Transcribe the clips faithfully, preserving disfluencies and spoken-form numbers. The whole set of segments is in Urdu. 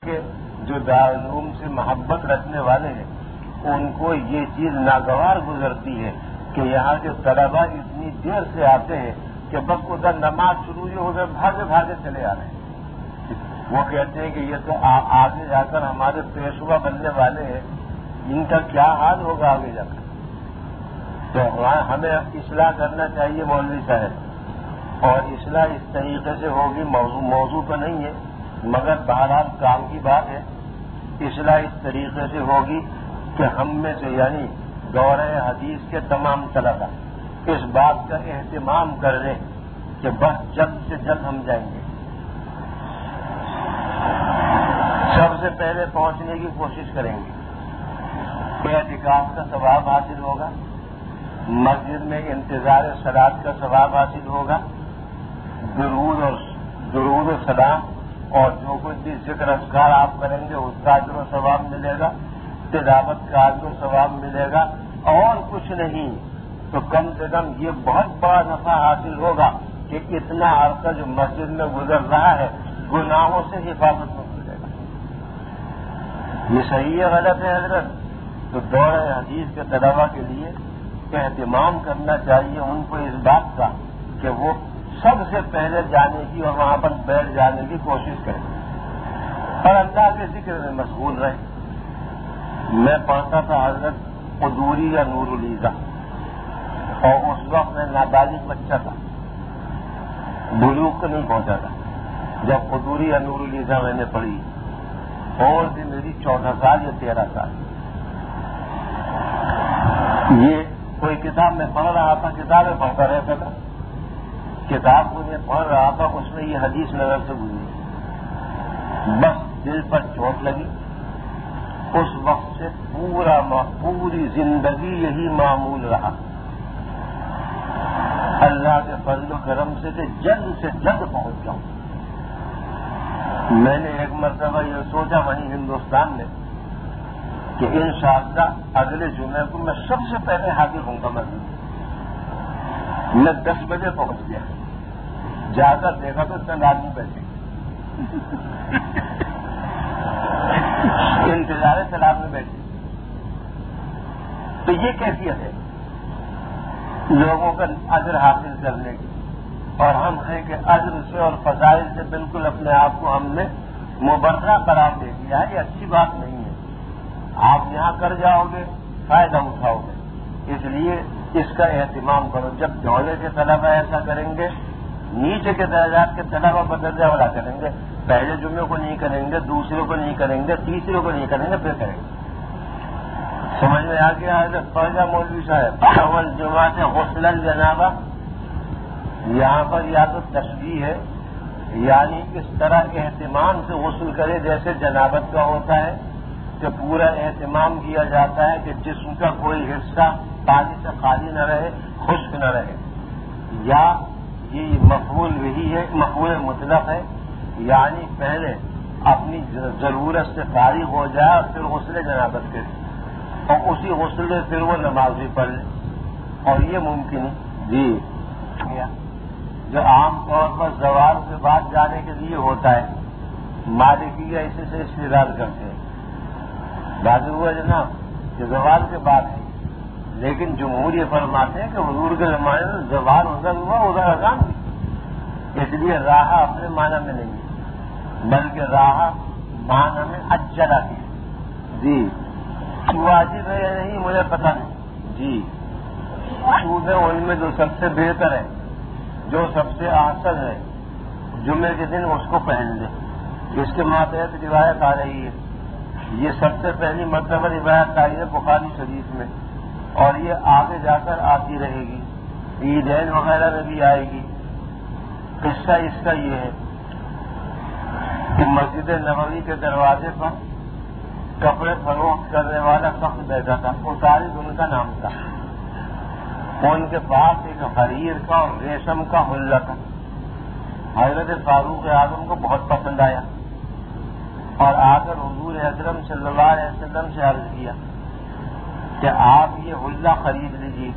کہ جو دارالعلوم سے محبت رکھنے والے ہیں ان کو یہ چیز ناگوار گزرتی ہے کہ یہاں کے طلبا اتنی دیر سے آتے ہیں کہ بس ادھر نماز شروع ہو گئے بھاگے بھاگے چلے آ رہے ہیں. وہ کہتے ہیں کہ یہ تو آگے جا کر ہمارے پیشوا بننے والے ہیں، ان کا کیا حال ہوگا آگے جا کر. تو ہمیں اصلاح کرنا چاہیے مولوی صاحب، اور اصلاح اس طریقے سے ہوگی، موضوع موضوع تو نہیں ہے مگر بہرحال کام کی بات ہے. اصلاح اس طریقے سے ہوگی کہ ہم میں سے یعنی دورہ حدیث کے تمام طلبا اس بات کا اہتمام کر لیں کہ بس جلد سے جلد ہم جائیں گے، سب سے پہلے پہنچنے کی کوشش کریں گے. اعتکاف کا ثواب حاصل ہوگا، مسجد میں انتظار صلاۃ کا ثواب حاصل ہوگا، درود اور درود و سلام اور جو کچھ بھی ذکر اذکار آپ کریں گے اس کا اجر و ثواب ملے گا، تلاوت کا اجر و ثواب ملے گا، اور کچھ نہیں تو کم سے کم یہ بہت بڑا نفع حاصل ہوگا کہ اتنا عرصہ جو مسجد میں گزر رہا ہے گناہوں سے حفاظت میں ملے گا. یہ صحیح ہے غلط ہے حضرت؟ تو دورہ حدیث کے طلبا کے لیے اہتمام کرنا چاہیے ان کو اس بات کا کہ وہ سب سے پہلے جانے کی اور وہاں پر بیٹھ جانے کی کوشش کریں اور اللہ کے ذکر میں مشغول رہیں. میں پڑھتا تھا حضرت قدوری یا نور العیزہ، اور اس وقت میں نابالغ بچہ تھا، بلوغ کو نہیں پہنچا تھا جب قدوری یا نور العیزہ میں نے پڑھی، اور بھی میری چودہ سال یا تیرہ سال. یہ کوئی کتاب میں پڑھ رہا تھا، کتابیں پڑھتا رہتا تھا، کتاب کو میں پڑھ رہا تھا، اس میں یہ حدیث نظر سے گزری، بس دل پر چوٹ لگی. اس وقت سے پورا پوری زندگی یہی معمول رہا. اللہ کے فضل و کرم سے کہ جلد سے جلد پہنچ جاؤں. میں نے ایک مرتبہ یہ سوچا وہیں ہندوستان میں کہ انشاءاللہ اگلے جمعے کو میں سب سے پہلے حاضر ہوں گا مسجد. میں دس بجے پہنچ گیا، جا کر دیکھا تو چند آدمی بیٹھے انتظار سلام میں بیٹھے. تو یہ کیفیت ہے لوگوں کا اجر حاصل کرنے کی، اور ہم ہیں کہ اجر سے اور فضائل سے بالکل اپنے آپ کو ہم نے مبرہ قرار دے دیا ہے. یہ اچھی بات نہیں ہے. آپ یہاں کر جاؤ گے فائدہ اٹھاؤ گے، اس لیے اس کا اہتمام کرو. جب جوڑے کے طلبا ایسا کریں گے، نیچے کے درجات کے طلبا بدرجہ والا کریں گے. پہلے جمعے کو نہیں کریں گے، دوسرے کو نہیں کریں گے، تیسرے کو نہیں کریں گے، پھر کریں گے. سمجھ میں آ گیا حضرت فرجہ مولوی صاحب؟ اول جمعہ سے غسل الجنابہ، یہاں پر یا تو تشبیہ ہے، یعنی اس طرح اہتمام سے غسل کرے جیسے جنابت کا ہوتا ہے کہ پورا اہتمام کیا جاتا ہے کہ جسم کا کوئی حصہ پانی سے خالی نہ رہے، خشک نہ رہے. یا یہ مفعول وہی ہے، مفعول مطلق ہے، یعنی پہلے اپنی ضرورت سے فارغ ہو جائے اور پھر غسل جنابت کرے، اور اسی غسل میں پھر وہ نماز بھی پڑھ لے. اور یہ ممکن ہے جی جو عام طور پر زوال کے بعد جانے کے لیے ہوتا ہے، مالکیہ اسے سے استدلال کرتے ہیں. بات ہوا جناب کہ زوال کے بعد ہے، لیکن جمہور یہ فرماتے ہیں کہ حضور کے زمانے میں زوال ادھر ہوا ادھر اذان ہوئی، اس لیے راہ اپنے معنی میں نہیں ہے بلکہ راہ معنی میں اجلا کی. جی واجب ہے یا نہیں مجھے پتہ نہیں. جی سود ہے ان میں جو سب سے بہتر ہے، جو سب سے احسن ہے، جمعے کے دن اس کو پہن لے. اس کے ماتحت روایت آ رہی ہے، یہ سب سے پہلی مرتبہ روایت آئی ہے بخاری شریف میں، اور یہ آگے جا کر آتی رہے گی، عیدین وغیرہ میں بھی آئے گی. قصہ اس کا یہ ہے کہ مسجد نبوی کے دروازے پر کپڑے فروخت کرنے والا شخص بیٹھا تھا، اطارد ان کا نام تھا. ان کے پاس ایک حریر کا اور ریشم کا حلہ تھا. حضرت فاروق اعظم کو بہت پسند آیا اور آ کر حضور اکرم صلی اللہ علیہ وسلم سے عرض کیا کہ آپ یہ حلہ خرید لیجیے،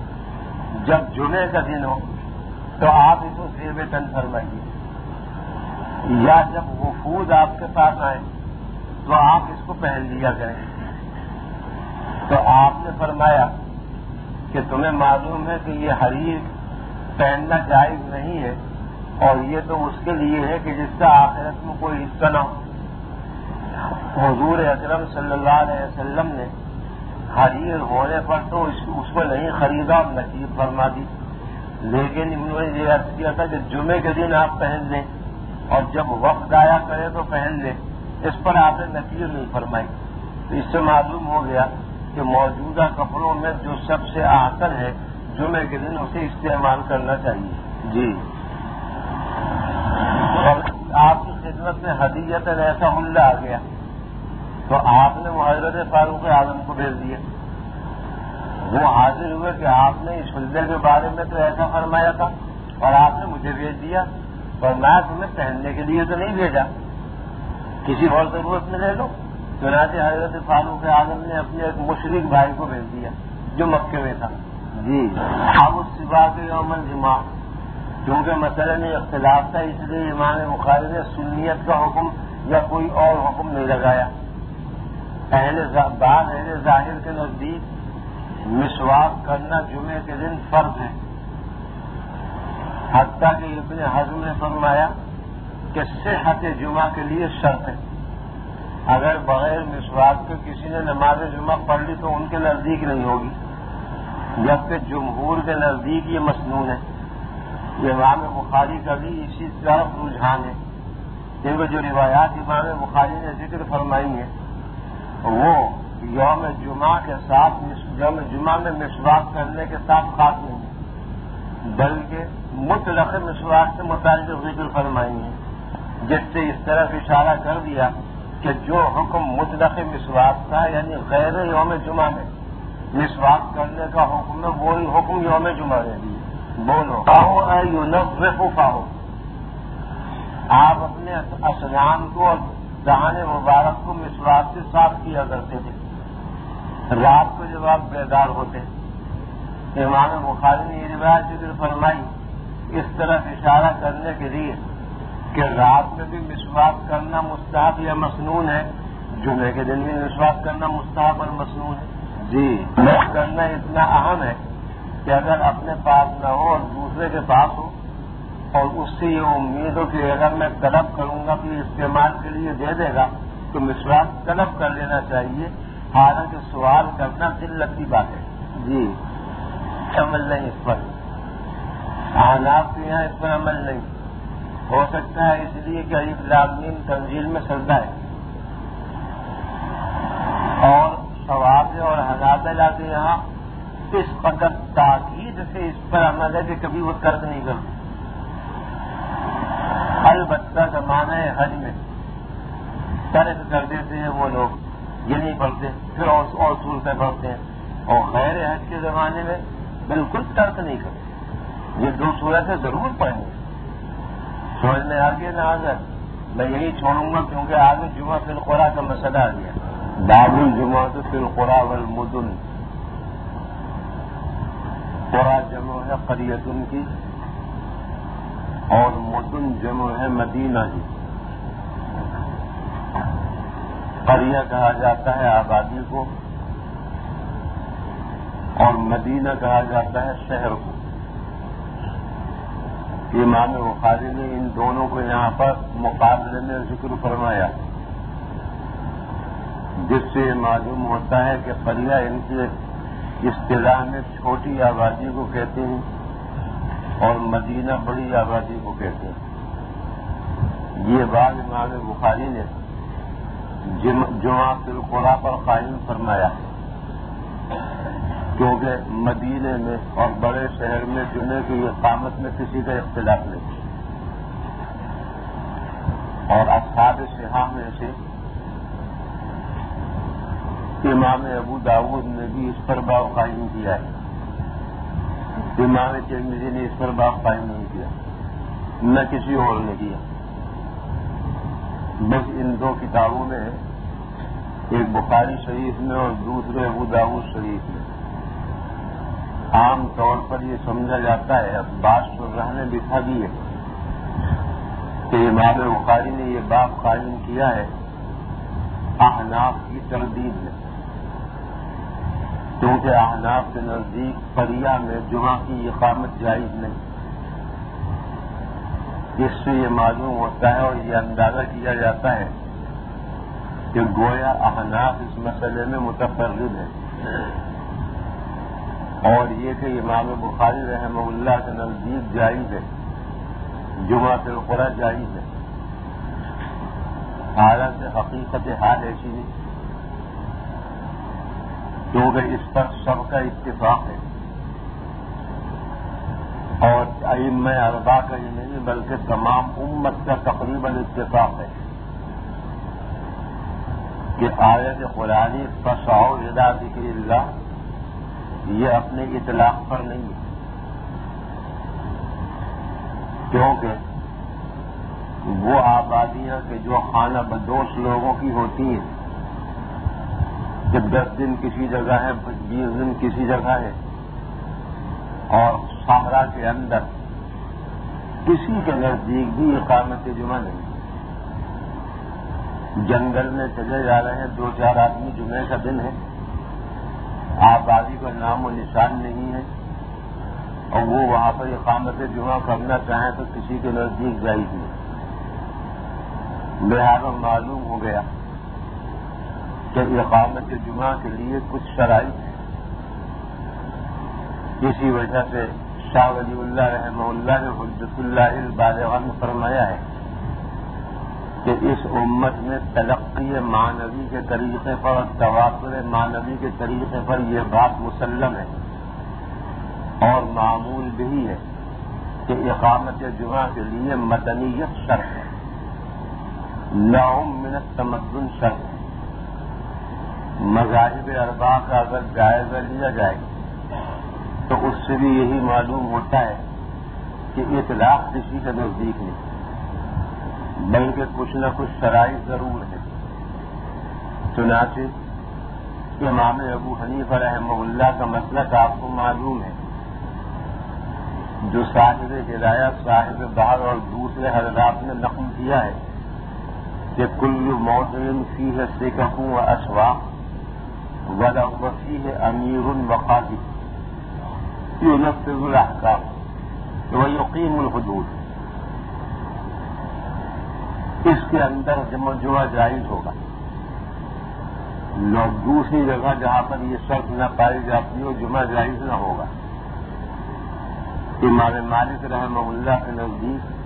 جب جمعے کا دن ہو تو آپ اس کو زیب تن فرمائیے، یا جب وفود آپ کے پاس آئے تو آپ اس کو پہن لیا کریں. تو آپ نے فرمایا کہ تمہیں معلوم ہے کہ یہ حریر پہننا جائز نہیں ہے اور یہ تو اس کے لیے ہے کہ جس کا آخرت میں کوئی حصہ نہ ہو. حضور اکرم صلی اللہ علیہ وسلم نے حریر ہونے پر تو اس کو نہیں خریدا اور نصیب فرما دی، لیکن انہوں نے یہ عرض کیا تھا کہ جمعے کے دن آپ پہن لیں اور جب وقت آیا کرے تو پہن لیں. اس پر آپ نے نصیب نہیں فرمائی. تو اس سے معلوم ہو گیا کہ موجودہ کپڑوں میں جو سب سے احسن ہے جمعے کے دن اسے استعمال کرنا چاہیے. جی اور آپ کی خدمت میں ہدیت ایسا حلہ آ گیا تو آپ نے وہ حضرت فاروق اعظم کو بھیج دیا. وہ حاضر ہوئے کہ آپ نے اس حلے کے بارے میں تو ایسا فرمایا تھا اور آپ نے مجھے بھیج دیا اور میں تمہیں پہننے کے لیے تو نہیں بھیجا، کسی اور ضرورت میں لے لو. چنانچہ حضرت فاروق اعظم نے اپنے ایک مشرک بھائی کو بھیج دیا جو مکے میں تھا. جی اب اس صبح کے یوم الجمعہ کیونکہ مسئلہ میں اختلاف تھا اس لیے امام بخاری نے سنیت کا حکم یا کوئی اور حکم نہیں لگایا. اہل بعض اہل ظاہر کے نزدیک مسواک کرنا جمعے کے دن فرض ہے، حتیٰ کہ ابن حزم نے فرمایا کہ صحت جمعہ کے لیے شرط ہے. اگر بغیر مسواک کے کسی نے نماز جمعہ پڑھ لی تو ان کے نزدیک نہیں ہوگی، جبکہ جمہور کے نزدیک یہ مسنون ہے. امام بخاری کا بھی اسی طرف رجحان ہے کیونکہ جو روایات امام بخاری نے ذکر فرمائی ہیں وہ یوم جمعہ کے ساتھ یوم جمعہ میں مسواک کرنے کے ساتھ خاص نہیں ہے بلکہ مطلق مسواک سے متعلق ذکر فرمائی ہیں، جس سے اس طرح اشارہ کر دیا کہ جو حکم مطلق مسواک تھا یعنی غیر یوم جمعہ میں مسواک کرنے کا حکم ہے وہی حکم یوم جمعہ دے دیے. بولو کہو اے یونفق کہو. آپ اپنے اسنان کو اور دہان مبارک کو مسواک سے صاف کیا کرتے تھے رات کو جب آپ بیدار ہوتے. امام بخاری نے یہ روایت ذکر فرمائی اس طرح اشارہ کرنے کے لیے کہ رات میں بھی مسواک کرنا مستحب یا مسنون ہے، جمعے کے دن بھی مسواک کرنا مستحب اور مسنون ہے. جی مسواک کرنا اتنا اہم ہے کہ اگر اپنے پاس نہ ہو اور دوسرے کے پاس ہو اور اس سے یہ امید ہو کہ اگر میں طلب کروں گا کہ استعمال کے لیے دے دے گا تو مسواک طلب کر لینا چاہیے، حالانکہ سوال کرنا قلت کی بات ہے. جی عمل نہیں اس پر، احناف کے یہاں اس پر عمل نہیں ہو سکتا ہے اس لیے کہ الف لام میم تنزیل میں سجدہ ہے اور شوافی اور حنابلہ کے یہاں اس قدر تاکید سے اس پر عمل ہے کہ کبھی وہ ترک نہیں کرتے. البتہ زمانہ حج میں ترک کر دیتے ہیں وہ لوگ، یہ نہیں پڑھتے پھر اور صورتیں پڑھتے ہیں، اور غیر حج کے زمانے میں بالکل ترک نہیں کرتے. یہ دو صورتیں ضرور پڑھیں گے. سمجھ میں آگے نہ آ جائے میں یہی چھوڑوں گا کیونکہ آگے جمعہ فی القرى کا مسئلہ آ گیا. باب الجمعہ فی القرى والمدن. قرى جمع ہے قریۃ کی اور مدن جمع ہے مدینہ کی. قریہ کہا جاتا ہے آبادی کو اور مدینہ کہا جاتا ہے شہر کو. امام بخاری نے ان دونوں کو یہاں پر مقابلے میں ذکر فرمایا جس سے معلوم ہوتا ہے کہ قریہ ان کی اصطلاح میں چھوٹی آبادی کو کہتے ہیں اور مدینہ بڑی آبادی کو کہتے ہیں. یہ بات امام بخاری نے جمعہ فی القرى پر قائم فرمایا کیونکہ مدینے میں اور بڑے شہر میں جمعے کی اقامت میں کسی کا اختلاف نہیں. اور اصحاب صحاح میں سے امام ابو داؤد نے بھی اس پر باب قائم کیا ہے. امام ترمذی نے اس پر باب قائم نہیں کیا، نہ کسی اور نے کیا. بس ان دو کتابوں میں ایک بخاری شریف میں اور دوسرے ابو داؤد شریف میں. عام طور پر یہ سمجھا جاتا ہے، اب بات شرح نے لکھا بھی ہے کہ امام بخاری نے یہ باب قائم کیا ہے احناف کی تردید ہے، کیونکہ احناف کے نزدیک فریہ میں جمعہ کی اقامت جائز نہیں۔ اس سے یہ معلوم ہوتا ہے اور یہ اندازہ کیا جاتا ہے کہ گویا احناف اس مسئلے میں متفرد ہے، اور یہ کہ امام بخاری رحمہ اللہ کے نزدیک جائز ہے، جمعہ القرى جائز ہے، حالانکہ حقیقت حال ایسی نہیں، کیونکہ اس پر سب کا اتفاق ہے، اور ائمہ اربعہ کا ہی نہیں بلکہ تمام امت کا تقریباً اتفاق ہے کہ آیت قرآنی فسعوا الی ذکر اللہ یہ اپنے اطلاق پر نہیں ہے، کیونکہ وہ آبادیاں کہ جو خانہ بدوش لوگوں کی ہوتی ہیں کہ دس دن کسی جگہ ہے، بیس دن کسی جگہ ہے، اور صحرا کے اندر کسی کے نزدیک بھی اقامت جمعہ نہیں، جنگل میں چلے جا رہے ہیں دو چار آدمی، جمعے کا دن ہے، آبادی کا نام و نشان نہیں ہے، اور وہ وہاں پر اقامت جمعہ کرنا چاہیں تو کسی کے نزدیک جائز نہیں۔ لہذا معلوم ہو گیا کہ اقامت جمعہ کے لیے کچھ شرائط ہیں، اسی وجہ سے شاہ ولی اللہ رحمہ اللہ نے حجت اللہ البالغہ میں فرمایا ہے کہ اس امت میں تلقی معنوی کے طریقے پر اور تواتر معنوی کے طریقے پر یہ بات مسلم ہے اور معمول بھی ہے کہ اقامت جمعہ کے لیے مدنیت شرط ہے، لهم من التمدن شرط ہے۔ مذاہب اربعہ کا اگر جائزہ لیا جائے تو اس سے بھی یہی معلوم ہوتا ہے کہ اطلاق کسی کے نزدیک نہیں، بلکہ کچھ نہ کچھ شرائط ضرور ہے۔ چنانچہ امام ابو حنیفہ رحمہ اللہ کا مسلک آپ کو معلوم ہے، جو صاحب ہدایت صاحب بحر اور دوسرے حضرات نے نقل کیا ہے کہ کل موضع فیہ سکک و اسواق ولو فیہ امیر وقاضی ينفذ الاحکام ويقيم الحدود، اس کے اندر جمع جمعہ جائز ہوگا۔ لوگ دوسری جگہ جہاں پر یہ شرط نہ پائی جاتی ہو جمعہ جائز نہ ہوگا۔ امام مالک رحمہ اللہ کے نزدیک